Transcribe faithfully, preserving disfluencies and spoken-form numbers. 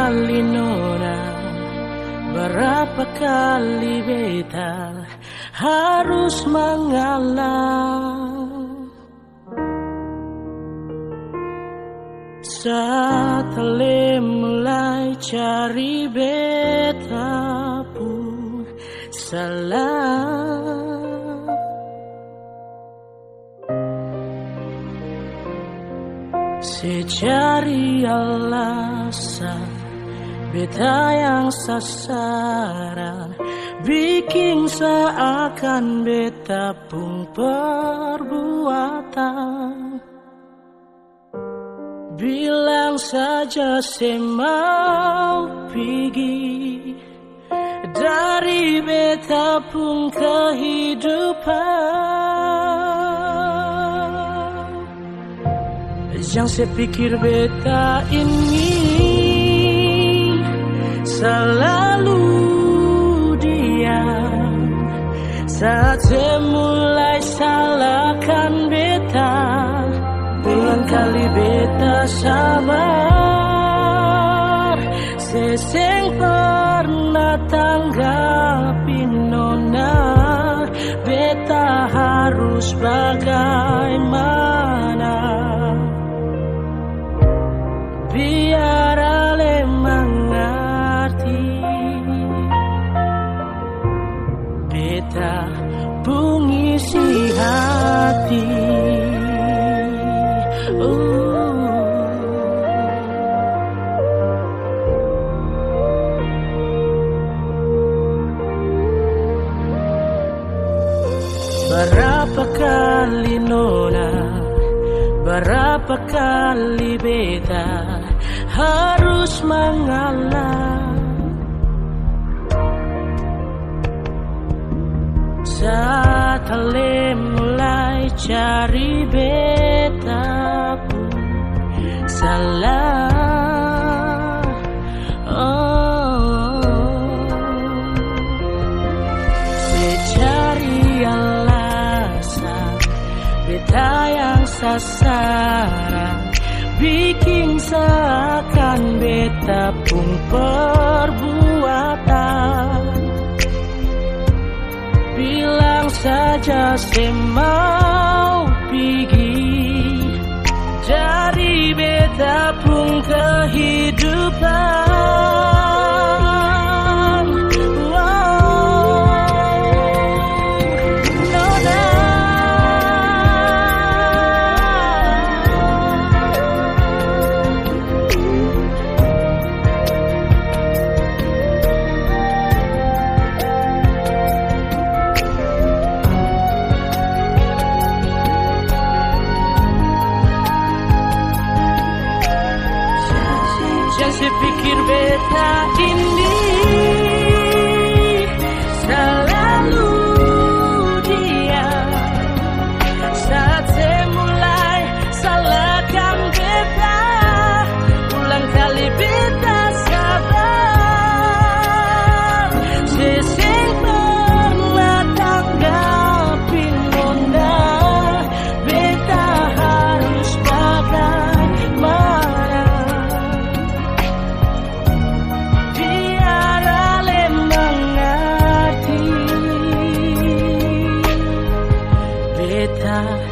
kali nona, berapa kali beta harus mengalah. Setelah mulai cari beta pun salah. Secari alasan beta yang sasaran, bikin seakan beta pun perbuatan. Bilang saja saya mau pergi dari beta pun kehidupan. Yang saya pikir beta ini selalu diam, saat saya mulai salahkan beta. Dengan kali beta sabar, seseng pernah tanggapi nona, beta harus bagaimana? Biar ale mengerti, beta pun isi hati. Berapa kali nona, berapa kali beta harus mengalah. Setelah mulai cari beta pun salah. Oh, secari alasan beta yang sasaran, bikin seakan beta pun perbuatan. Bilang saja saya mau pergi dari beta pun kehidupan. Wow, nona. Saya pikir beta ini selalu diam, saat saya mulai salahkan beta. Ulang kali beta sabar, seseng pernah tanggapi nona, beta harus bagaimana? Beta